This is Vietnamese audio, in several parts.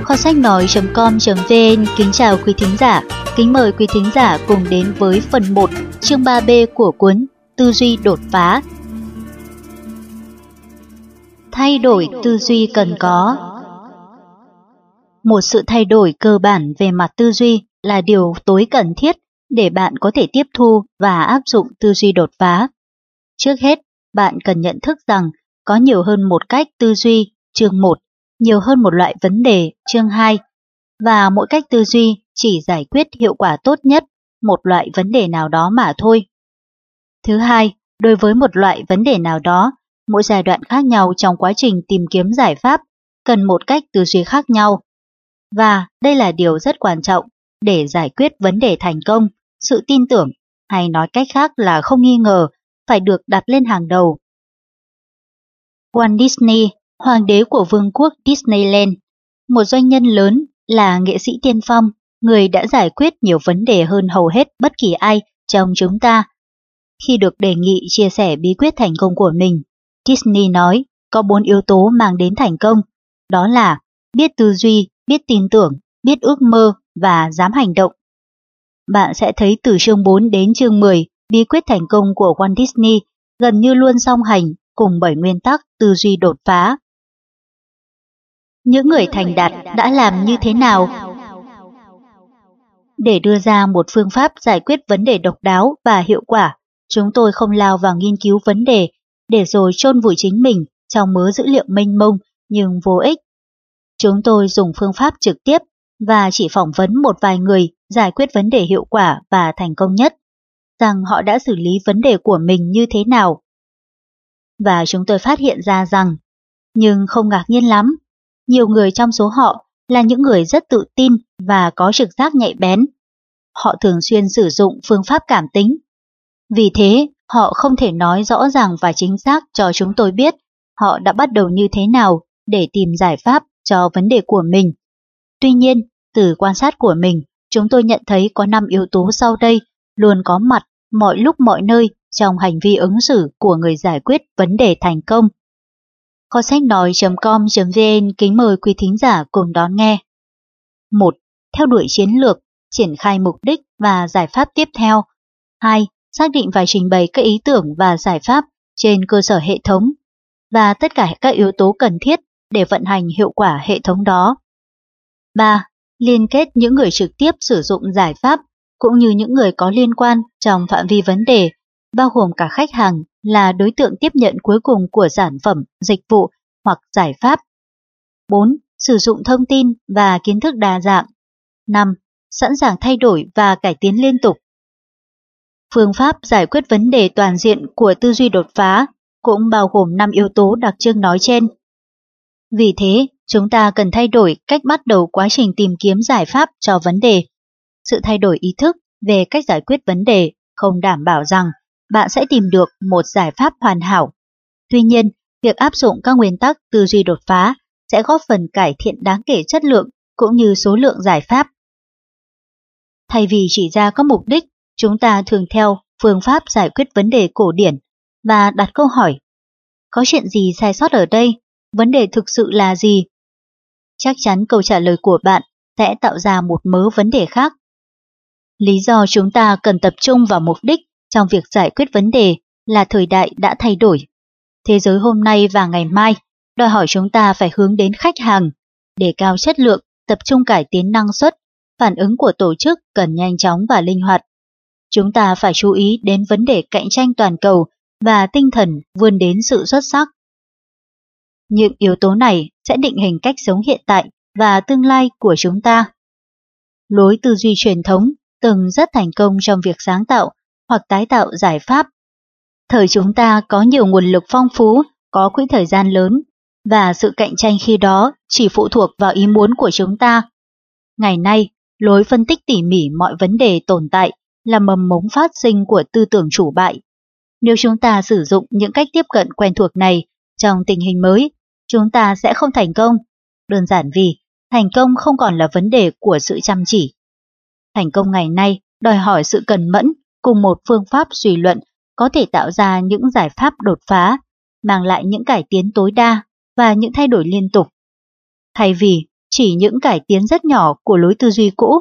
Kho sách nói.com.vn kính chào quý thính giả. Kính mời quý thính giả cùng đến với phần 1, chương 3B của cuốn Tư duy đột phá. Thay đổi tư duy cần có. Một sự thay đổi cơ bản về mặt tư duy là điều tối cần thiết để bạn có thể tiếp thu và áp dụng tư duy đột phá. Trước hết, bạn cần nhận thức rằng có nhiều hơn một cách tư duy, chương 1, nhiều hơn một loại vấn đề, chương 2, và mỗi cách tư duy chỉ giải quyết hiệu quả tốt nhất một loại vấn đề nào đó mà thôi. Thứ hai, đối với một loại vấn đề nào đó, mỗi giai đoạn khác nhau trong quá trình tìm kiếm giải pháp cần một cách tư duy khác nhau. Và đây là điều rất quan trọng để giải quyết vấn đề thành công, sự tin tưởng, hay nói cách khác là không nghi ngờ, phải được đặt lên hàng đầu. Walt Disney, hoàng đế của vương quốc Disneyland, một doanh nhân lớn, là nghệ sĩ tiên phong, người đã giải quyết nhiều vấn đề hơn hầu hết bất kỳ ai trong chúng ta. Khi được đề nghị chia sẻ bí quyết thành công của mình, Disney nói có 4 yếu tố mang đến thành công, đó là biết tư duy, biết tin tưởng, biết ước mơ và dám hành động. Bạn sẽ thấy từ chương 4 đến chương 10, bí quyết thành công của Walt Disney gần như luôn song hành cùng 7 nguyên tắc tư duy đột phá. Những người thành đạt đã làm như thế nào? Để đưa ra một phương pháp giải quyết vấn đề độc đáo và hiệu quả, chúng tôi không lao vào nghiên cứu vấn đề để rồi chôn vùi chính mình trong mớ dữ liệu mênh mông nhưng vô ích. Chúng tôi dùng phương pháp trực tiếp và chỉ phỏng vấn một vài người giải quyết vấn đề hiệu quả và thành công nhất, rằng họ đã xử lý vấn đề của mình như thế nào. Và chúng tôi phát hiện ra rằng, nhưng không ngạc nhiên lắm, nhiều người trong số họ là những người rất tự tin và có trực giác nhạy bén. Họ thường xuyên sử dụng phương pháp cảm tính. Vì thế, họ không thể nói rõ ràng và chính xác cho chúng tôi biết họ đã bắt đầu như thế nào để tìm giải pháp cho vấn đề của mình. Tuy nhiên, từ quan sát của mình, chúng tôi nhận thấy có 5 yếu tố sau đây luôn có mặt mọi lúc mọi nơi trong hành vi ứng xử của người giải quyết vấn đề thành công. Kho sách nói.com.vn kính mời quý thính giả cùng đón nghe. 1. Theo đuổi chiến lược, triển khai mục đích và giải pháp tiếp theo. 2. Xác định và trình bày các ý tưởng và giải pháp trên cơ sở hệ thống và tất cả các yếu tố cần thiết để vận hành hiệu quả hệ thống đó. 3. Liên kết những người trực tiếp sử dụng giải pháp cũng như những người có liên quan trong phạm vi vấn đề, bao gồm cả khách hàng là đối tượng tiếp nhận cuối cùng của sản phẩm, dịch vụ hoặc giải pháp. 4. Sử dụng thông tin và kiến thức đa dạng. 5. Sẵn sàng thay đổi và cải tiến liên tục. Phương pháp giải quyết vấn đề toàn diện của tư duy đột phá cũng bao gồm 5 yếu tố đặc trưng nói trên. Vì thế, chúng ta cần thay đổi cách bắt đầu quá trình tìm kiếm giải pháp cho vấn đề. Sự thay đổi ý thức về cách giải quyết vấn đề không đảm bảo rằng bạn sẽ tìm được một giải pháp hoàn hảo. Tuy nhiên, việc áp dụng các nguyên tắc tư duy đột phá sẽ góp phần cải thiện đáng kể chất lượng cũng như số lượng giải pháp. Thay vì chỉ ra các mục đích, chúng ta thường theo phương pháp giải quyết vấn đề cổ điển và đặt câu hỏi: có chuyện gì sai sót ở đây? Vấn đề thực sự là gì? Chắc chắn câu trả lời của bạn sẽ tạo ra một mớ vấn đề khác. Lý do chúng ta cần tập trung vào mục đích trong việc giải quyết vấn đề là thời đại đã thay đổi. Thế giới hôm nay và ngày mai đòi hỏi chúng ta phải hướng đến khách hàng, đề cao chất lượng, tập trung cải tiến năng suất, phản ứng của tổ chức cần nhanh chóng và linh hoạt. Chúng ta phải chú ý đến vấn đề cạnh tranh toàn cầu và tinh thần vươn đến sự xuất sắc. Những yếu tố này sẽ định hình cách sống hiện tại và tương lai của chúng ta. Lối tư duy truyền thống từng rất thành công trong việc sáng tạo hoặc tái tạo giải pháp. Thời chúng ta có nhiều nguồn lực phong phú, có quỹ thời gian lớn, và sự cạnh tranh khi đó chỉ phụ thuộc vào ý muốn của chúng ta. Ngày nay, lối phân tích tỉ mỉ mọi vấn đề tồn tại là mầm mống phát sinh của tư tưởng chủ bại. Nếu chúng ta sử dụng những cách tiếp cận quen thuộc này trong tình hình mới, chúng ta sẽ không thành công. Đơn giản vì thành công không còn là vấn đề của sự chăm chỉ. Thành công ngày nay đòi hỏi sự cần mẫn cùng một phương pháp suy luận có thể tạo ra những giải pháp đột phá, mang lại những cải tiến tối đa và những thay đổi liên tục. Thay vì chỉ những cải tiến rất nhỏ của lối tư duy cũ.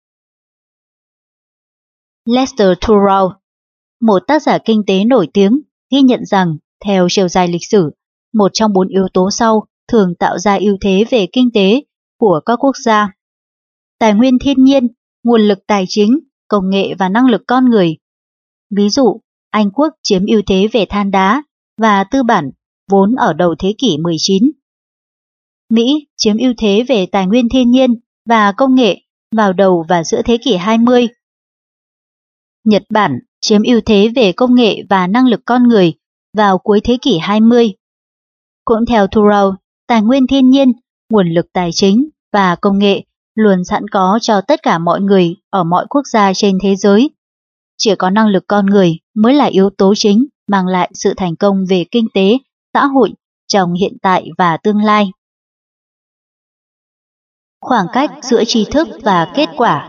Lester Thurow, một tác giả kinh tế nổi tiếng, ghi nhận rằng theo chiều dài lịch sử, một trong 4 yếu tố sau thường tạo ra ưu thế về kinh tế của các quốc gia: tài nguyên thiên nhiên, nguồn lực tài chính, công nghệ và năng lực con người. Ví dụ, Anh quốc chiếm ưu thế về than đá và tư bản vốn ở đầu thế kỷ 19. Mỹ chiếm ưu thế về tài nguyên thiên nhiên và công nghệ vào đầu và giữa thế kỷ 20. Nhật Bản chiếm ưu thế về công nghệ và năng lực con người vào cuối thế kỷ 20. Cũng theo Thurow, tài nguyên thiên nhiên, nguồn lực tài chính và công nghệ luôn sẵn có cho tất cả mọi người ở mọi quốc gia trên thế giới. Chỉ có năng lực con người mới là yếu tố chính mang lại sự thành công về kinh tế, xã hội trong hiện tại và tương lai. Khoảng cách giữa tri thức và kết quả.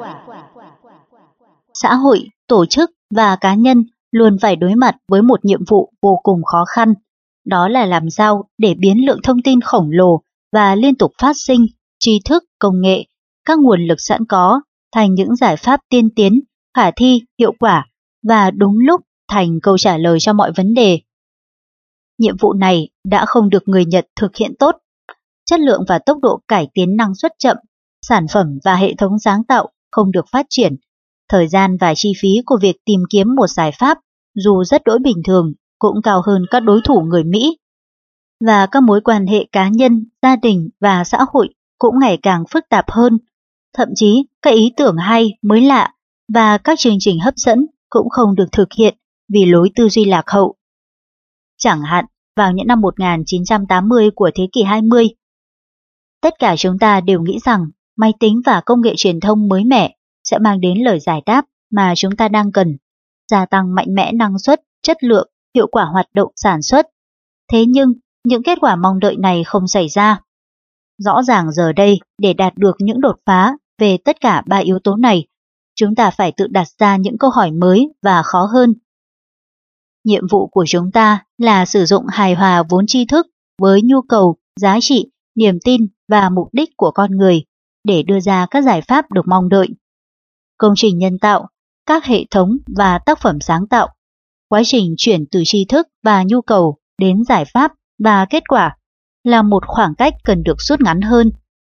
Xã hội, tổ chức và cá nhân luôn phải đối mặt với một nhiệm vụ vô cùng khó khăn. Đó là làm sao để biến lượng thông tin khổng lồ và liên tục phát sinh, tri thức, công nghệ, các nguồn lực sẵn có thành những giải pháp tiên tiến, khả thi, hiệu quả và đúng lúc thành câu trả lời cho mọi vấn đề. Nhiệm vụ này đã không được người Nhật thực hiện tốt. Chất lượng và tốc độ cải tiến năng suất chậm, sản phẩm và hệ thống sáng tạo không được phát triển. Thời gian và chi phí của việc tìm kiếm một giải pháp, dù rất đỗi bình thường, cũng cao hơn các đối thủ người Mỹ. Và các mối quan hệ cá nhân, gia đình và xã hội cũng ngày càng phức tạp hơn. Thậm chí, các ý tưởng hay, mới lạ và các chương trình hấp dẫn cũng không được thực hiện vì lối tư duy lạc hậu. Chẳng hạn, vào những năm 1980 của thế kỷ 20, tất cả chúng ta đều nghĩ rằng máy tính và công nghệ truyền thông mới mẻ sẽ mang đến lời giải đáp mà chúng ta đang cần, gia tăng mạnh mẽ năng suất, chất lượng, hiệu quả hoạt động sản xuất. Thế nhưng, những kết quả mong đợi này không xảy ra. Rõ ràng giờ đây, để đạt được những đột phá về tất cả 3 yếu tố này, chúng ta phải tự đặt ra những câu hỏi mới và khó hơn. Nhiệm vụ của chúng ta là sử dụng hài hòa vốn tri thức với nhu cầu, giá trị, niềm tin và mục đích của con người để đưa ra các giải pháp được mong đợi. Công trình nhân tạo, các hệ thống và tác phẩm sáng tạo, quá trình chuyển từ tri thức và nhu cầu đến giải pháp và kết quả là một khoảng cách cần được rút ngắn hơn.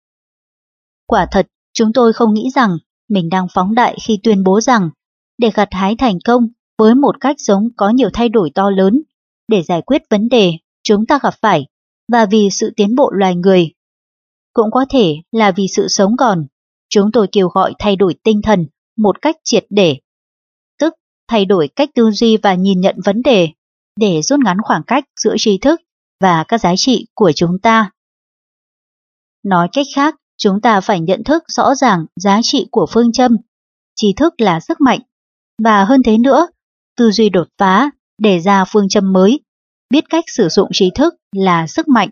Quả thật, chúng tôi không nghĩ rằng mình đang phóng đại khi tuyên bố rằng để gặt hái thành công với một cách sống có nhiều thay đổi to lớn, để giải quyết vấn đề chúng ta gặp phải và vì sự tiến bộ loài người. Cũng có thể là vì sự sống còn, chúng tôi kêu gọi thay đổi tinh thần một cách triệt để, tức thay đổi cách tư duy và nhìn nhận vấn đề để rút ngắn khoảng cách giữa tri thức và các giá trị của chúng ta. Nói cách khác, chúng ta phải nhận thức rõ ràng giá trị của phương châm, tri thức là sức mạnh, và hơn thế nữa, tư duy đột phá, đề ra phương châm mới, biết cách sử dụng trí thức là sức mạnh.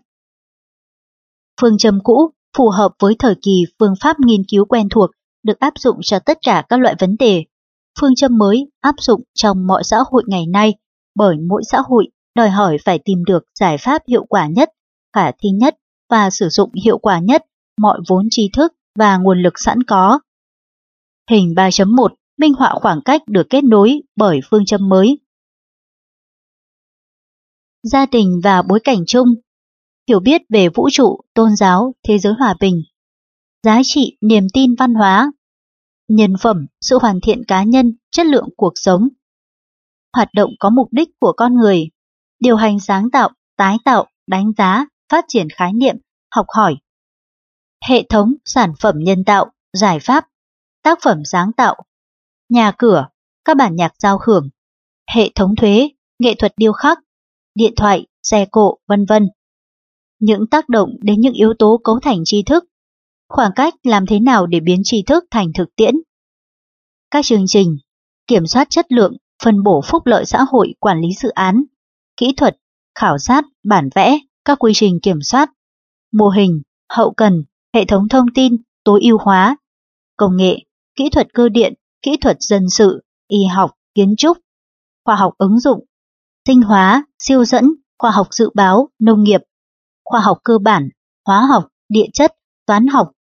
Phương châm cũ phù hợp với thời kỳ phương pháp nghiên cứu quen thuộc được áp dụng cho tất cả các loại vấn đề. Phương châm mới áp dụng trong mọi xã hội ngày nay bởi mỗi xã hội đòi hỏi phải tìm được giải pháp hiệu quả nhất, khả thi nhất và sử dụng hiệu quả nhất mọi vốn tri thức và nguồn lực sẵn có. Hình 3.1 minh họa khoảng cách được kết nối bởi phương châm mới. Gia đình và bối cảnh chung, hiểu biết về vũ trụ, tôn giáo, thế giới hòa bình, giá trị, niềm tin văn hóa, nhân phẩm, sự hoàn thiện cá nhân, chất lượng cuộc sống, hoạt động có mục đích của con người, điều hành sáng tạo, tái tạo, đánh giá, phát triển khái niệm, học hỏi, hệ thống, sản phẩm nhân tạo, giải pháp, tác phẩm sáng tạo, nhà cửa, các bản nhạc giao hưởng, hệ thống thuế, nghệ thuật điêu khắc, điện thoại, xe cộ, vân vân. Những tác động đến những yếu tố cấu thành tri thức, khoảng cách làm thế nào để biến tri thức thành thực tiễn. Các chương trình, kiểm soát chất lượng, phân bổ phúc lợi xã hội, quản lý dự án, kỹ thuật, khảo sát, bản vẽ, các quy trình kiểm soát, mô hình, hậu cần, hệ thống thông tin, tối ưu hóa, công nghệ, kỹ thuật cơ điện, kỹ thuật dân sự, y học, kiến trúc, khoa học ứng dụng, sinh hóa, siêu dẫn, khoa học dự báo, nông nghiệp, khoa học cơ bản, hóa học, địa chất, toán học,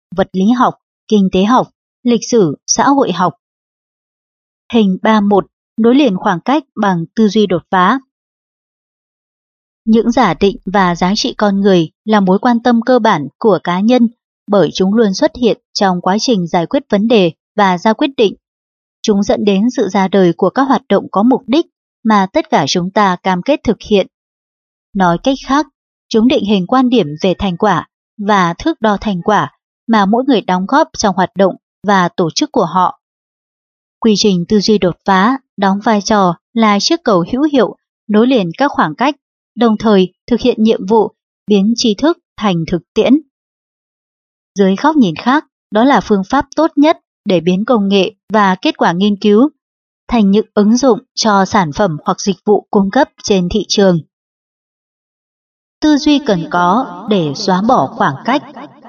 vật lý học, kinh tế học, lịch sử, xã hội học. Hình 31. Nối liền khoảng cách bằng tư duy đột phá. Những giả định và giá trị con người là mối quan tâm cơ bản của cá nhân bởi chúng luôn xuất hiện trong quá trình giải quyết vấn đề và ra quyết định. Chúng dẫn đến sự ra đời của các hoạt động có mục đích mà tất cả chúng ta cam kết thực hiện. Nói cách khác, chúng định hình quan điểm về thành quả và thước đo thành quả mà mỗi người đóng góp trong hoạt động và tổ chức của họ. Quy trình tư duy đột phá đóng vai trò là chiếc cầu hữu hiệu nối liền các khoảng cách, đồng thời thực hiện nhiệm vụ biến tri thức thành thực tiễn. Dưới góc nhìn khác, đó là phương pháp tốt nhất để biến công nghệ và kết quả nghiên cứu thành những ứng dụng cho sản phẩm hoặc dịch vụ cung cấp trên thị trường. Tư duy cần có để xóa bỏ khoảng cách.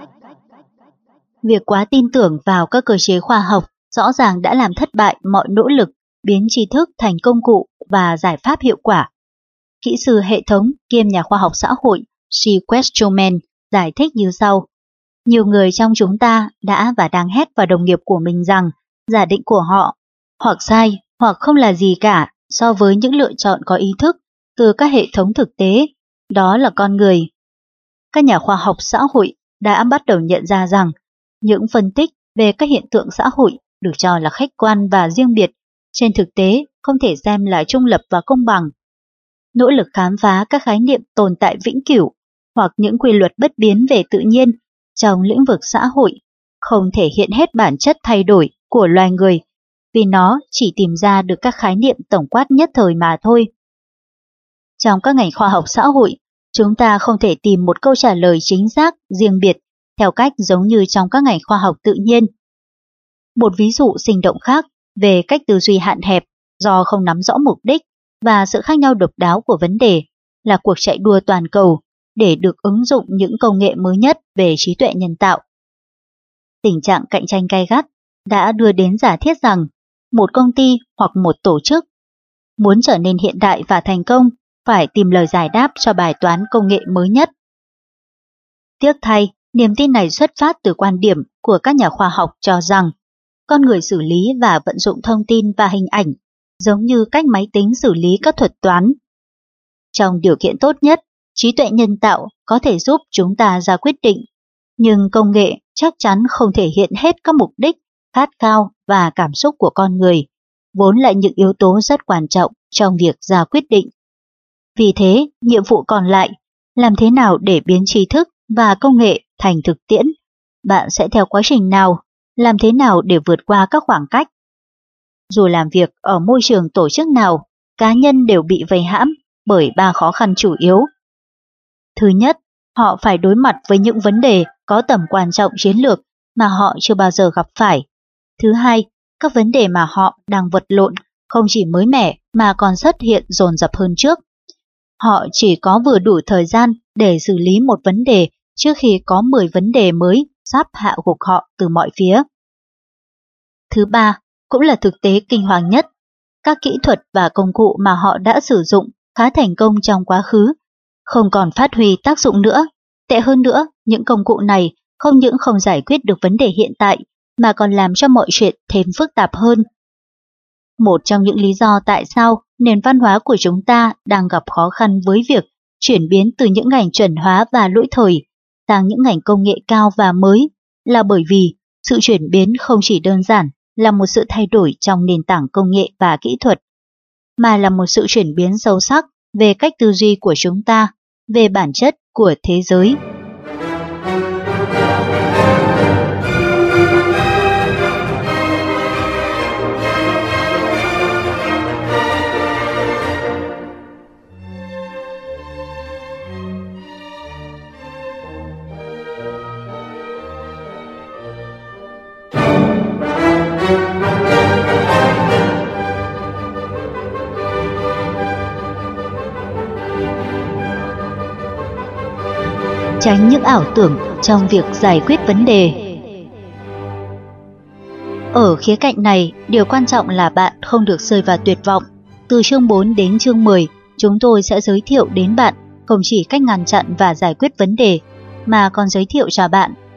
Việc quá tin tưởng vào các cơ chế khoa học rõ ràng đã làm thất bại mọi nỗ lực biến tri thức thành công cụ và giải pháp hiệu quả. Kỹ sư hệ thống kiêm nhà khoa học xã hội C. Westerman giải thích như sau. Nhiều người trong chúng ta đã và đang hét vào đồng nghiệp của mình rằng giả định của họ hoặc sai hoặc không là gì cả so với những lựa chọn có ý thức từ các hệ thống thực tế, đó là con người. Các nhà khoa học xã hội đã bắt đầu nhận ra rằng những phân tích về các hiện tượng xã hội được cho là khách quan và riêng biệt, trên thực tế không thể xem là trung lập và công bằng. Nỗ lực khám phá các khái niệm tồn tại vĩnh cửu hoặc những quy luật bất biến về tự nhiên trong lĩnh vực xã hội không thể hiện hết bản chất thay đổi của loài người, vì nó chỉ tìm ra được các khái niệm tổng quát nhất thời mà thôi. Trong các ngành khoa học xã hội, chúng ta không thể tìm một câu trả lời chính xác, riêng biệt, theo cách giống như trong các ngành khoa học tự nhiên. Một ví dụ sinh động khác về cách tư duy hạn hẹp do không nắm rõ mục đích và sự khác nhau độc đáo của vấn đề là cuộc chạy đua toàn cầu để được ứng dụng những công nghệ mới nhất về trí tuệ nhân tạo. Tình trạng cạnh tranh gay gắt đã đưa đến giả thiết rằng một công ty hoặc một tổ chức muốn trở nên hiện đại và thành công phải tìm lời giải đáp cho bài toán công nghệ mới nhất. Tiếc thay, niềm tin này xuất phát từ quan điểm của các nhà khoa học cho rằng con người xử lý và vận dụng thông tin và hình ảnh giống như cách máy tính xử lý các thuật toán. Trong điều kiện tốt nhất, trí tuệ nhân tạo có thể giúp chúng ta ra quyết định, nhưng công nghệ chắc chắn không thể hiện hết các mục đích, khát khao và cảm xúc của con người, vốn là những yếu tố rất quan trọng trong việc ra quyết định. Vì thế, nhiệm vụ còn lại, làm thế nào để biến tri thức và công nghệ thành thực tiễn? Bạn sẽ theo quá trình nào? Làm thế nào để vượt qua các khoảng cách? Dù làm việc ở môi trường tổ chức nào, cá nhân đều bị vây hãm bởi 3 khó khăn chủ yếu. Thứ nhất, họ phải đối mặt với những vấn đề có tầm quan trọng chiến lược mà họ chưa bao giờ gặp phải. Thứ hai, các vấn đề mà họ đang vật lộn không chỉ mới mẻ mà còn xuất hiện dồn dập hơn trước. Họ chỉ có vừa đủ thời gian để xử lý một vấn đề trước khi có 10 vấn đề mới sắp hạ gục họ từ mọi phía. Thứ ba, cũng là thực tế kinh hoàng nhất, các kỹ thuật và công cụ mà họ đã sử dụng khá thành công trong quá khứ không còn phát huy tác dụng nữa. Tệ hơn nữa, những công cụ này không những không giải quyết được vấn đề hiện tại mà còn làm cho mọi chuyện thêm phức tạp hơn. Một trong những lý do tại sao nền văn hóa của chúng ta đang gặp khó khăn với việc chuyển biến từ những ngành chuẩn hóa và lỗi thời sang những ngành công nghệ cao và mới là bởi vì sự chuyển biến không chỉ đơn giản là một sự thay đổi trong nền tảng công nghệ và kỹ thuật, mà là một sự chuyển biến sâu sắc về cách tư duy của chúng ta, về bản chất của thế giới. Tránh những ảo tưởng trong việc giải quyết vấn đề. Ở khía cạnh này, điều quan trọng là bạn không được rơi vào tuyệt vọng. Từ chương 4 đến chương 10, chúng tôi sẽ giới thiệu đến bạn không chỉ cách ngăn chặn và giải quyết vấn đề, mà còn giới thiệu cho bạn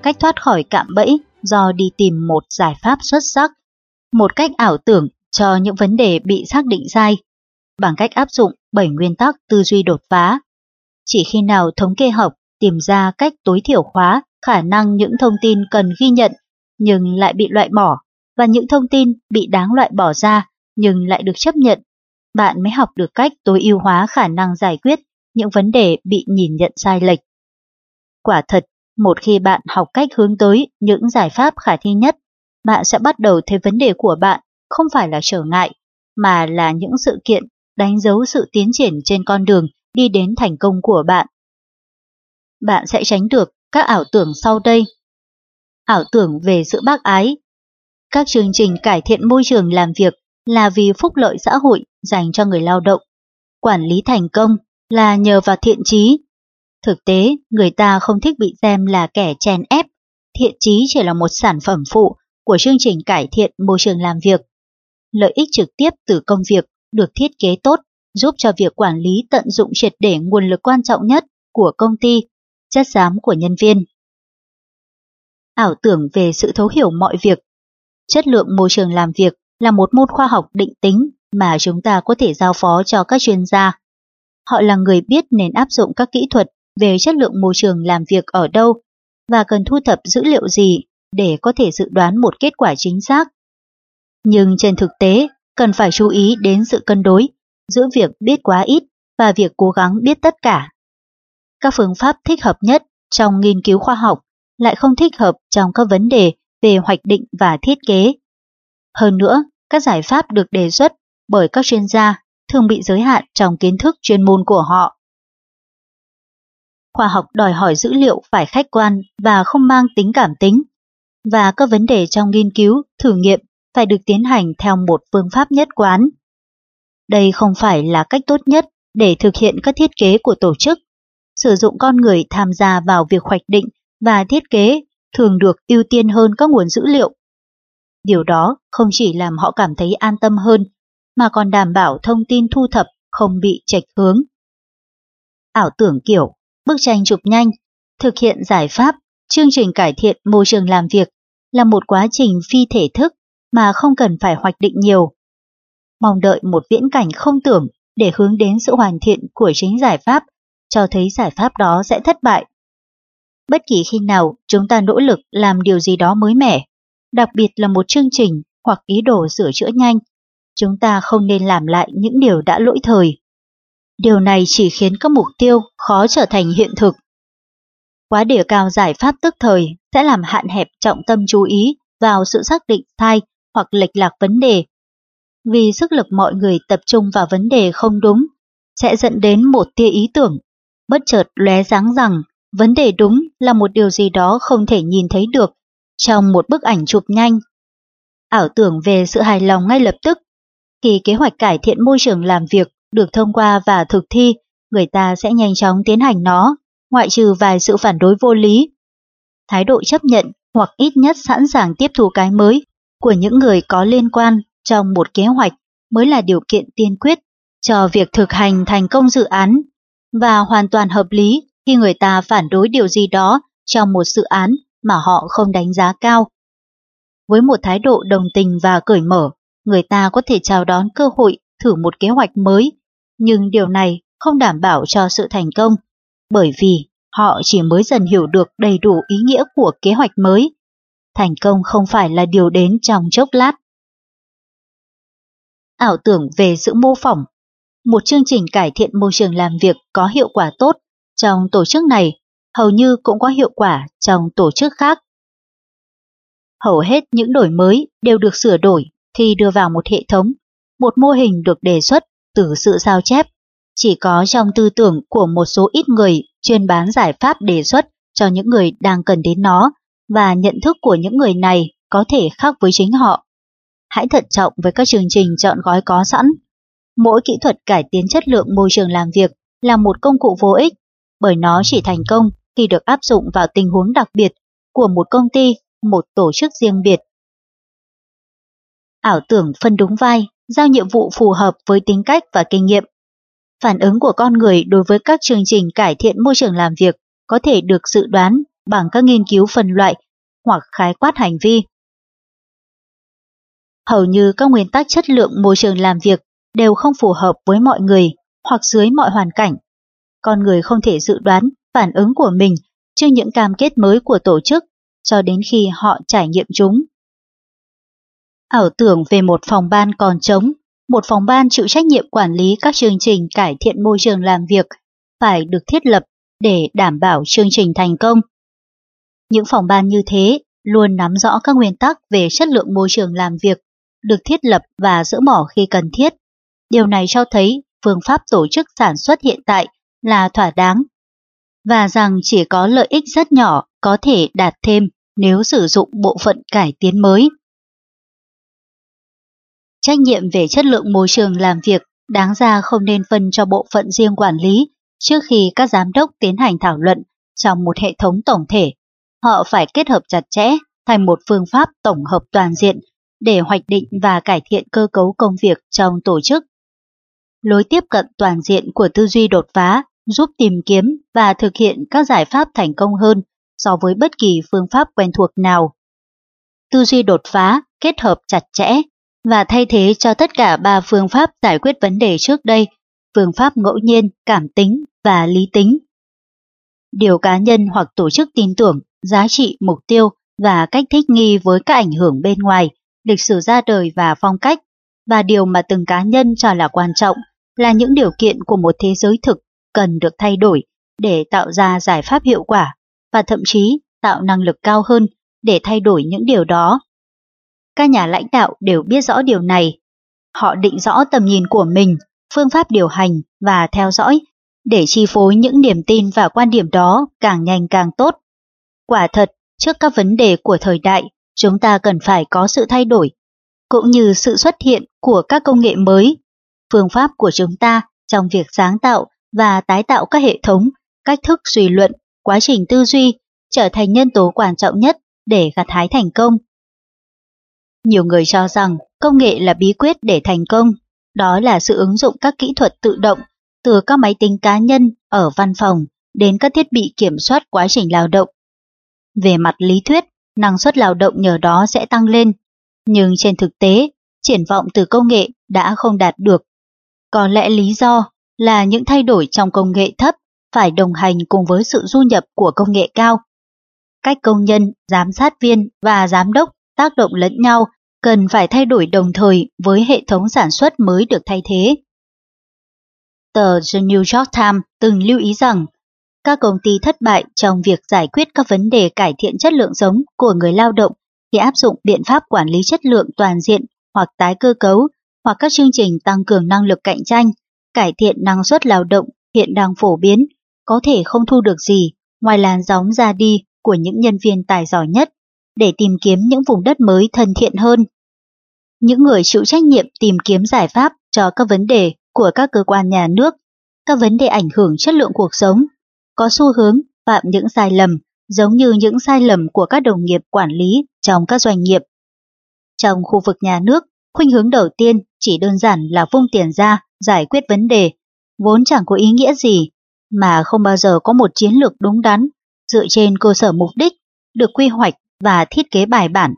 cách thoát khỏi cạm bẫy do đi tìm một giải pháp xuất sắc, một cách ảo tưởng cho những vấn đề bị xác định sai, bằng cách áp dụng 7 nguyên tắc tư duy đột phá. Chỉ khi nào thống kê học tìm ra cách tối thiểu hóa khả năng những thông tin cần ghi nhận nhưng lại bị loại bỏ, và những thông tin bị đáng loại bỏ ra nhưng lại được chấp nhận, bạn mới học được cách tối ưu hóa khả năng giải quyết những vấn đề bị nhìn nhận sai lệch. Quả thật, một khi bạn học cách hướng tới những giải pháp khả thi nhất, bạn sẽ bắt đầu thấy vấn đề của bạn không phải là trở ngại, mà là những sự kiện đánh dấu sự tiến triển trên con đường đi đến thành công của bạn. Bạn sẽ tránh được các ảo tưởng sau đây. Ảo tưởng về sự bác ái. Các chương trình cải thiện môi trường làm việc là vì phúc lợi xã hội dành cho người lao động. Quản lý thành công là nhờ vào thiện chí. Thực tế, người ta không thích bị xem là kẻ chèn ép. Thiện chí chỉ là một sản phẩm phụ của chương trình cải thiện môi trường làm việc. Lợi ích trực tiếp từ công việc được thiết kế tốt giúp cho việc quản lý tận dụng triệt để nguồn lực quan trọng nhất của công ty, chất xám của nhân viên. Ảo tưởng về sự thấu hiểu mọi việc. Chất lượng môi trường làm việc là một môn khoa học định tính mà chúng ta có thể giao phó cho các chuyên gia. Họ là người biết nên áp dụng các kỹ thuật về chất lượng môi trường làm việc ở đâu và cần thu thập dữ liệu gì để có thể dự đoán một kết quả chính xác. Nhưng trên thực tế, cần phải chú ý đến sự cân đối giữa việc biết quá ít và việc cố gắng biết tất cả. Các phương pháp thích hợp nhất trong nghiên cứu khoa học lại không thích hợp trong các vấn đề về hoạch định và thiết kế. Hơn nữa, các giải pháp được đề xuất bởi các chuyên gia thường bị giới hạn trong kiến thức chuyên môn của họ. Khoa học đòi hỏi dữ liệu phải khách quan và không mang tính cảm tính, và các vấn đề trong nghiên cứu, thử nghiệm phải được tiến hành theo một phương pháp nhất quán. Đây không phải là cách tốt nhất để thực hiện các thiết kế của tổ chức. Sử dụng con người tham gia vào việc hoạch định và thiết kế thường được ưu tiên hơn các nguồn dữ liệu. Điều đó không chỉ làm họ cảm thấy an tâm hơn, mà còn đảm bảo thông tin thu thập không bị chệch hướng. Ảo tưởng kiểu bức tranh chụp nhanh, thực hiện giải pháp, chương trình cải thiện môi trường làm việc là một quá trình phi thể thức mà không cần phải hoạch định nhiều. Mong đợi một viễn cảnh không tưởng để hướng đến sự hoàn thiện của chính giải pháp cho thấy giải pháp đó sẽ thất bại. Bất kỳ khi nào chúng ta nỗ lực làm điều gì đó mới mẻ, đặc biệt là một chương trình hoặc ý đồ sửa chữa nhanh, chúng ta không nên làm lại những điều đã lỗi thời. Điều này chỉ khiến các mục tiêu khó trở thành hiện thực. Quá đề cao giải pháp tức thời sẽ làm hạn hẹp trọng tâm chú ý vào sự xác định sai hoặc lệch lạc vấn đề. Vì sức lực mọi người tập trung vào vấn đề không đúng, sẽ dẫn đến một tia ý tưởng bất chợt lóe sáng rằng vấn đề đúng là một điều gì đó không thể nhìn thấy được trong một bức ảnh chụp nhanh. Ảo tưởng về sự hài lòng ngay lập tức. Khi kế hoạch cải thiện môi trường làm việc được thông qua và thực thi, người ta sẽ nhanh chóng tiến hành nó, ngoại trừ vài sự phản đối vô lý. Thái độ chấp nhận hoặc ít nhất sẵn sàng tiếp thu cái mới của những người có liên quan trong một kế hoạch mới là điều kiện tiên quyết cho việc thực hành thành công dự án, và hoàn toàn hợp lý khi người ta phản đối điều gì đó trong một dự án mà họ không đánh giá cao. Với một thái độ đồng tình và cởi mở, người ta có thể chào đón cơ hội thử một kế hoạch mới, nhưng điều này không đảm bảo cho sự thành công, bởi vì họ chỉ mới dần hiểu được đầy đủ ý nghĩa của kế hoạch mới. Thành công không phải là điều đến trong chốc lát. Ảo tưởng về sự mô phỏng. Một chương trình cải thiện môi trường làm việc có hiệu quả tốt trong tổ chức này, hầu như cũng có hiệu quả trong tổ chức khác. Hầu hết những đổi mới đều được sửa đổi khi đưa vào một hệ thống. Một mô hình được đề xuất từ sự sao chép, chỉ có trong tư tưởng của một số ít người chuyên bán giải pháp đề xuất cho những người đang cần đến nó, và nhận thức của những người này có thể khác với chính họ. Hãy thận trọng với các chương trình chọn gói có sẵn. Mỗi kỹ thuật cải tiến chất lượng môi trường làm việc là một công cụ vô ích, bởi nó chỉ thành công khi được áp dụng vào tình huống đặc biệt của một công ty, một tổ chức riêng biệt. Ảo tưởng phân đúng vai, giao nhiệm vụ phù hợp với tính cách và kinh nghiệm. Phản ứng của con người đối với các chương trình cải thiện môi trường làm việc có thể được dự đoán bằng các nghiên cứu phân loại hoặc khái quát hành vi. Hầu như các nguyên tắc chất lượng môi trường làm việc đều không phù hợp với mọi người hoặc dưới mọi hoàn cảnh. Con người không thể dự đoán phản ứng của mình trước những cam kết mới của tổ chức cho đến khi họ trải nghiệm chúng. Ảo tưởng về một phòng ban còn trống, một phòng ban chịu trách nhiệm quản lý các chương trình cải thiện môi trường làm việc phải được thiết lập để đảm bảo chương trình thành công. Những phòng ban như thế luôn nắm rõ các nguyên tắc về chất lượng môi trường làm việc, được thiết lập và dỡ bỏ khi cần thiết. Điều này cho thấy phương pháp tổ chức sản xuất hiện tại là thỏa đáng, và rằng chỉ có lợi ích rất nhỏ có thể đạt thêm nếu sử dụng bộ phận cải tiến mới. Trách nhiệm về chất lượng môi trường làm việc đáng ra không nên phân cho bộ phận riêng quản lý trước khi các giám đốc tiến hành thảo luận trong một hệ thống tổng thể. Họ phải kết hợp chặt chẽ thành một phương pháp tổng hợp toàn diện để hoạch định và cải thiện cơ cấu công việc trong tổ chức. Lối tiếp cận toàn diện của tư duy đột phá giúp tìm kiếm và thực hiện các giải pháp thành công hơn so với bất kỳ phương pháp quen thuộc nào. Tư duy đột phá kết hợp chặt chẽ và thay thế cho tất cả 3 phương pháp giải quyết vấn đề trước đây, phương pháp ngẫu nhiên, cảm tính và lý tính. Điều cá nhân hoặc tổ chức tin tưởng, giá trị, mục tiêu và cách thích nghi với các ảnh hưởng bên ngoài, lịch sử ra đời và phong cách, và điều mà từng cá nhân cho là quan trọng là những điều kiện của một thế giới thực cần được thay đổi để tạo ra giải pháp hiệu quả và thậm chí tạo năng lực cao hơn để thay đổi những điều đó. Các nhà lãnh đạo đều biết rõ điều này. Họ định rõ tầm nhìn của mình, phương pháp điều hành và theo dõi để chi phối những niềm tin và quan điểm đó càng nhanh càng tốt. Quả thật, trước các vấn đề của thời đại, chúng ta cần phải có sự thay đổi, cũng như sự xuất hiện của các công nghệ mới. Phương pháp của chúng ta trong việc sáng tạo và tái tạo các hệ thống, cách thức suy luận, quá trình tư duy trở thành nhân tố quan trọng nhất để gặt hái thành công. Nhiều người cho rằng công nghệ là bí quyết để thành công, đó là sự ứng dụng các kỹ thuật tự động từ các máy tính cá nhân ở văn phòng đến các thiết bị kiểm soát quá trình lao động. Về mặt lý thuyết, năng suất lao động nhờ đó sẽ tăng lên, nhưng trên thực tế, triển vọng từ công nghệ đã không đạt được. Có lẽ lý do là những thay đổi trong công nghệ thấp phải đồng hành cùng với sự du nhập của công nghệ cao. Cách công nhân, giám sát viên và giám đốc tác động lẫn nhau cần phải thay đổi đồng thời với hệ thống sản xuất mới được thay thế. Tờ The New York Times từng lưu ý rằng các công ty thất bại trong việc giải quyết các vấn đề cải thiện chất lượng sống của người lao động khi áp dụng biện pháp quản lý chất lượng toàn diện hoặc tái cơ cấu hoặc các chương trình tăng cường năng lực cạnh tranh, cải thiện năng suất lao động hiện đang phổ biến, có thể không thu được gì ngoài làn sóng ra đi của những nhân viên tài giỏi nhất để tìm kiếm những vùng đất mới thân thiện hơn. Những người chịu trách nhiệm tìm kiếm giải pháp cho các vấn đề của các cơ quan nhà nước, các vấn đề ảnh hưởng chất lượng cuộc sống, có xu hướng phạm những sai lầm giống như những sai lầm của các đồng nghiệp quản lý trong các doanh nghiệp. Trong khu vực nhà nước, khuynh hướng đầu tiên chỉ đơn giản là vung tiền ra giải quyết vấn đề, vốn chẳng có ý nghĩa gì, mà không bao giờ có một chiến lược đúng đắn dựa trên cơ sở mục đích được quy hoạch và thiết kế bài bản.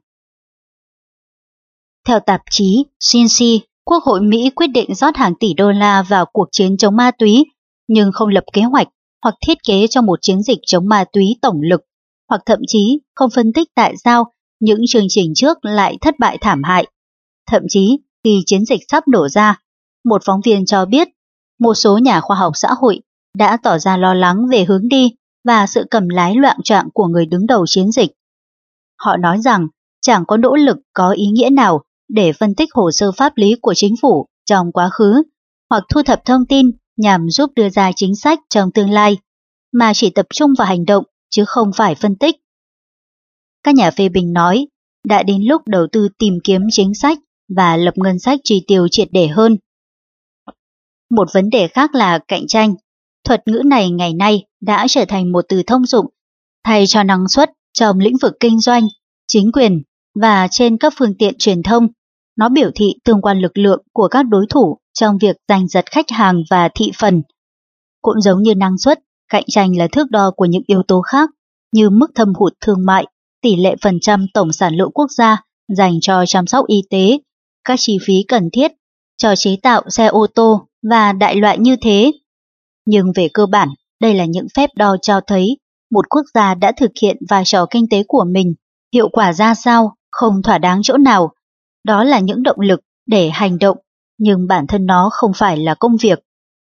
Theo tạp chí CNC, Quốc hội Mỹ quyết định rót hàng tỷ đô la vào cuộc chiến chống ma túy, nhưng không lập kế hoạch hoặc thiết kế cho một chiến dịch chống ma túy tổng lực, hoặc thậm chí không phân tích tại sao những chương trình trước lại thất bại thảm hại. Thậm chí, khi chiến dịch sắp nổ ra, một phóng viên cho biết một số nhà khoa học xã hội đã tỏ ra lo lắng về hướng đi và sự cầm lái loạng choạng của người đứng đầu chiến dịch. Họ nói rằng chẳng có nỗ lực có ý nghĩa nào để phân tích hồ sơ pháp lý của chính phủ trong quá khứ hoặc thu thập thông tin nhằm giúp đưa ra chính sách trong tương lai, mà chỉ tập trung vào hành động chứ không phải phân tích. Các nhà phê bình nói đã đến lúc đầu tư tìm kiếm chính sách và lập ngân sách chi tiêu triệt để hơn. Một vấn đề khác là cạnh tranh. Thuật ngữ này ngày nay đã trở thành một từ thông dụng thay cho năng suất trong lĩnh vực kinh doanh, chính quyền và trên các phương tiện truyền thông. Nó biểu thị tương quan lực lượng của các đối thủ trong việc giành giật khách hàng và thị phần. Cũng giống như năng suất, cạnh tranh là thước đo của những yếu tố khác như mức thâm hụt thương mại, tỷ lệ phần trăm tổng sản lượng quốc gia dành cho chăm sóc y tế, các chi phí cần thiết cho chế tạo xe ô tô và đại loại như thế. Nhưng về cơ bản, đây là những phép đo cho thấy một quốc gia đã thực hiện vai trò kinh tế của mình, hiệu quả ra sao, không thỏa đáng chỗ nào. Đó là những động lực để hành động, nhưng bản thân nó không phải là công việc.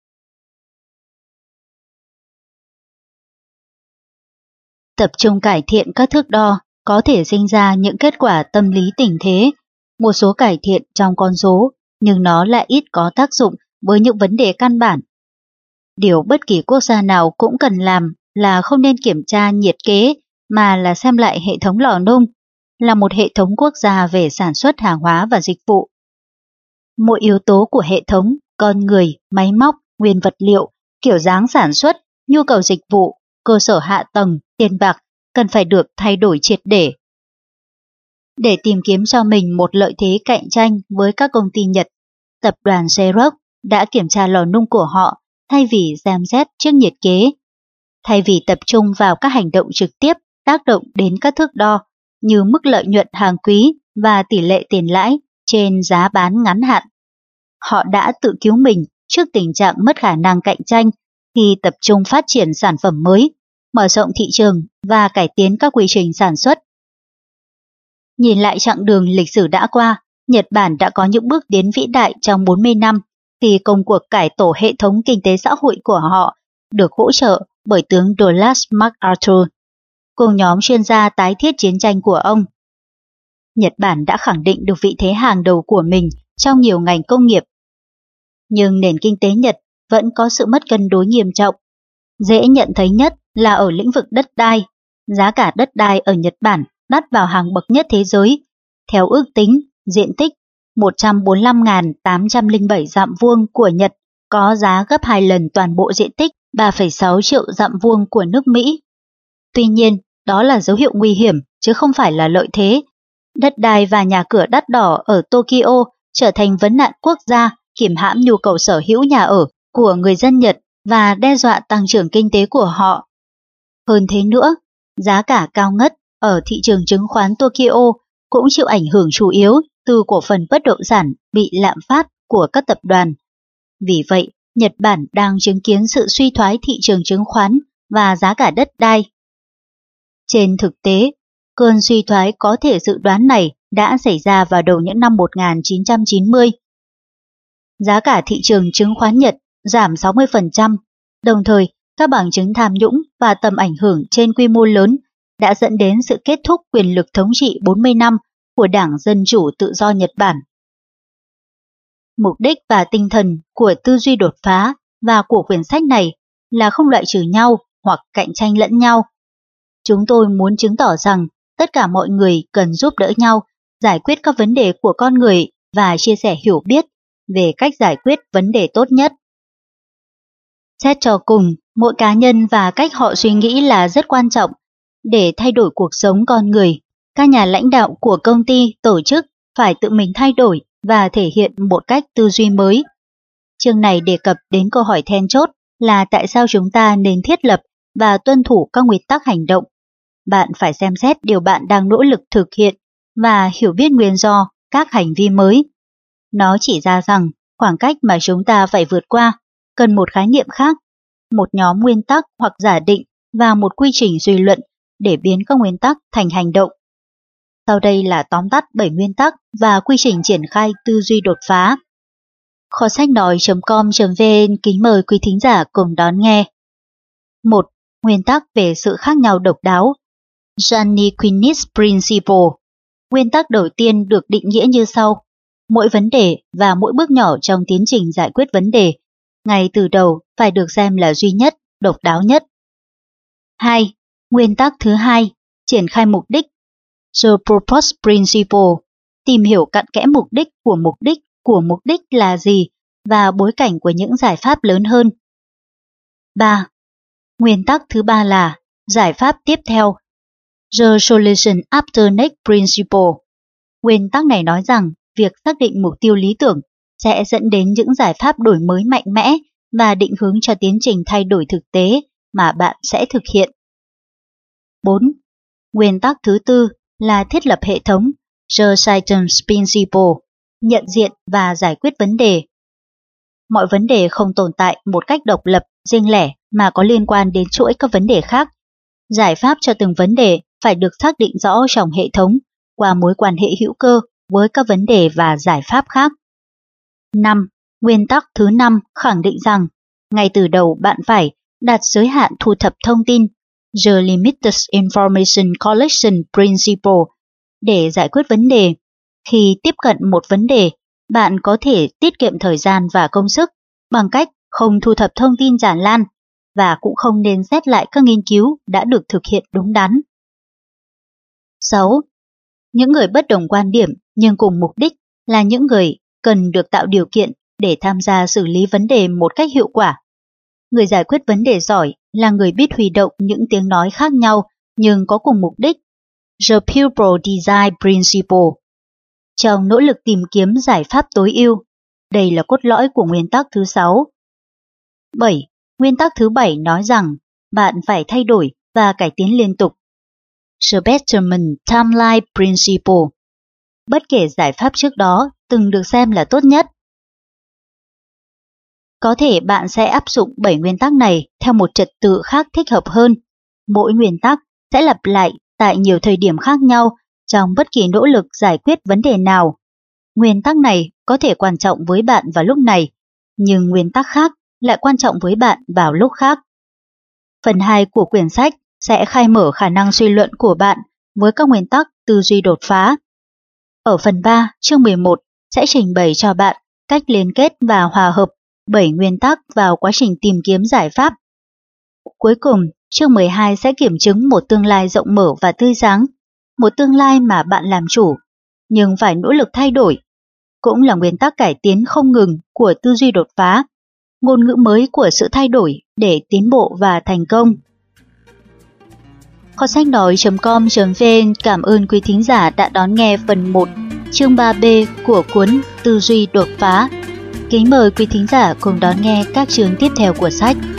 Tập trung cải thiện các thước đo có thể sinh ra những kết quả tâm lý tình thế, một số cải thiện trong con số, nhưng nó lại ít có tác dụng với những vấn đề căn bản. Điều bất kỳ quốc gia nào cũng cần làm là không nên kiểm tra nhiệt kế, mà là xem lại hệ thống lò nung, là một hệ thống quốc gia về sản xuất hàng hóa và dịch vụ. Mỗi yếu tố của hệ thống, con người, máy móc, nguyên vật liệu, kiểu dáng sản xuất, nhu cầu dịch vụ, cơ sở hạ tầng, tiền bạc cần phải được thay đổi triệt để. Để tìm kiếm cho mình một lợi thế cạnh tranh với các công ty Nhật, tập đoàn Xerox đã kiểm tra lò nung của họ thay vì xem xét trước nhiệt kế. Thay vì tập trung vào các hành động trực tiếp tác động đến các thước đo như mức lợi nhuận hàng quý và tỷ lệ tiền lãi trên giá bán ngắn hạn, họ đã tự cứu mình trước tình trạng mất khả năng cạnh tranh khi tập trung phát triển sản phẩm mới, mở rộng thị trường và cải tiến các quy trình sản xuất. Nhìn lại chặng đường lịch sử đã qua, Nhật Bản đã có những bước tiến vĩ đại trong 40 năm khi công cuộc cải tổ hệ thống kinh tế xã hội của họ được hỗ trợ bởi tướng Douglas MacArthur, cùng nhóm chuyên gia tái thiết chiến tranh của ông. Nhật Bản đã khẳng định được vị thế hàng đầu của mình trong nhiều ngành công nghiệp. Nhưng nền kinh tế Nhật vẫn có sự mất cân đối nghiêm trọng. Dễ nhận thấy nhất là ở lĩnh vực đất đai. Giá cả đất đai ở Nhật Bản đắt vào hàng bậc nhất thế giới. Theo ước tính, diện tích 145.807 dặm vuông của Nhật có giá gấp 2 lần toàn bộ diện tích 3,6 triệu dặm vuông của nước Mỹ. Tuy nhiên, đó là dấu hiệu nguy hiểm chứ không phải là lợi thế. Đất đai và nhà cửa đắt đỏ ở Tokyo trở thành vấn nạn quốc gia, kiềm hãm nhu cầu sở hữu nhà ở của người dân Nhật và đe dọa tăng trưởng kinh tế của họ. Hơn thế nữa, giá cả cao ngất ở thị trường chứng khoán Tokyo cũng chịu ảnh hưởng chủ yếu từ cổ phần bất động sản bị lạm phát của các tập đoàn. Vì vậy, Nhật Bản đang chứng kiến sự suy thoái thị trường chứng khoán và giá cả đất đai. Trên thực tế, cơn suy thoái có thể dự đoán này đã xảy ra vào đầu những năm 1990. Giá cả thị trường chứng khoán Nhật giảm 60%, đồng thời các bằng chứng tham nhũng và tầm ảnh hưởng trên quy mô lớn đã dẫn đến sự kết thúc quyền lực thống trị 40 năm của Đảng Dân Chủ Tự do Nhật Bản. Mục đích và tinh thần của tư duy đột phá và của quyển sách này là không loại trừ nhau hoặc cạnh tranh lẫn nhau. Chúng tôi muốn chứng tỏ rằng tất cả mọi người cần giúp đỡ nhau, giải quyết các vấn đề của con người và chia sẻ hiểu biết về cách giải quyết vấn đề tốt nhất. Xét cho cùng, mỗi cá nhân và cách họ suy nghĩ là rất quan trọng. Để thay đổi cuộc sống con người, các nhà lãnh đạo của công ty, tổ chức phải tự mình thay đổi và thể hiện một cách tư duy mới. Chương này đề cập đến câu hỏi then chốt là tại sao chúng ta nên thiết lập và tuân thủ các nguyên tắc hành động. Bạn phải xem xét điều bạn đang nỗ lực thực hiện và hiểu biết nguyên do các hành vi mới. Nó chỉ ra rằng khoảng cách mà chúng ta phải vượt qua cần một khái niệm khác, một nhóm nguyên tắc hoặc giả định và một quy trình suy luận để biến các nguyên tắc thành hành động. Sau đây là tóm tắt 7 nguyên tắc và quy trình triển khai tư duy đột phá. Kho sách nói.com.vn kính mời quý thính giả cùng đón nghe. 1. Nguyên tắc về sự khác nhau độc đáo. Gianni-Quini's Principle. Nguyên tắc đầu tiên được định nghĩa như sau. Mỗi vấn đề và mỗi bước nhỏ trong tiến trình giải quyết vấn đề, ngay từ đầu phải được xem là duy nhất, độc đáo nhất. 2. Nguyên tắc thứ hai, triển khai mục đích. The Purpose Principle. Tìm hiểu cặn kẽ mục đích là gì và bối cảnh của những giải pháp lớn hơn. 3. Nguyên tắc thứ ba là giải pháp tiếp theo. The Solution After Next Principle. Nguyên tắc này nói rằng việc xác định mục tiêu lý tưởng sẽ dẫn đến những giải pháp đổi mới mạnh mẽ và định hướng cho tiến trình thay đổi thực tế mà bạn sẽ thực hiện. 4. Nguyên tắc thứ tư là thiết lập hệ thống Resistance Principle, nhận diện và giải quyết vấn đề. Mọi vấn đề không tồn tại một cách độc lập, riêng lẻ mà có liên quan đến chuỗi các vấn đề khác. Giải pháp cho từng vấn đề phải được xác định rõ trong hệ thống qua mối quan hệ hữu cơ với các vấn đề và giải pháp khác. 5. Nguyên tắc thứ 5 khẳng định rằng ngay từ đầu bạn phải đặt giới hạn thu thập thông tin The Limited Information Collection Principle để giải quyết vấn đề. Khi tiếp cận một vấn đề, bạn có thể tiết kiệm thời gian và công sức bằng cách không thu thập thông tin tràn lan và cũng không nên xét lại các nghiên cứu đã được thực hiện đúng đắn. 6. Những người bất đồng quan điểm nhưng cùng mục đích là những người cần được tạo điều kiện để tham gia xử lý vấn đề một cách hiệu quả. Người giải quyết vấn đề giỏi là người biết huy động những tiếng nói khác nhau nhưng có cùng mục đích. The Pupil Design Principle. Trong nỗ lực tìm kiếm giải pháp tối ưu, đây là cốt lõi của nguyên tắc thứ 6. 7. Nguyên tắc thứ 7 nói rằng bạn phải thay đổi và cải tiến liên tục. The Betterment Timeline Principle. Bất kể giải pháp trước đó từng được xem là tốt nhất. Có thể bạn sẽ áp dụng 7 nguyên tắc này theo một trật tự khác thích hợp hơn. Mỗi nguyên tắc sẽ lặp lại tại nhiều thời điểm khác nhau trong bất kỳ nỗ lực giải quyết vấn đề nào. Nguyên tắc này có thể quan trọng với bạn vào lúc này, nhưng nguyên tắc khác lại quan trọng với bạn vào lúc khác. Phần 2 của quyển sách sẽ khai mở khả năng suy luận của bạn với các nguyên tắc tư duy đột phá. Ở phần 3, chương 11 sẽ trình bày cho bạn cách liên kết và hòa hợp 7 nguyên tắc vào quá trình tìm kiếm giải pháp. Cuối cùng, chương 12 sẽ kiểm chứng một tương lai rộng mở và tươi sáng, một tương lai mà bạn làm chủ, nhưng phải nỗ lực thay đổi. Cũng là nguyên tắc cải tiến không ngừng của tư duy đột phá, ngôn ngữ mới của sự thay đổi để tiến bộ và thành công. Kho sách nói.com.vn cảm ơn quý thính giả đã đón nghe phần 1, chương 3B của cuốn Tư duy đột phá. Kính mời quý thính giả cùng đón nghe các chương tiếp theo của sách.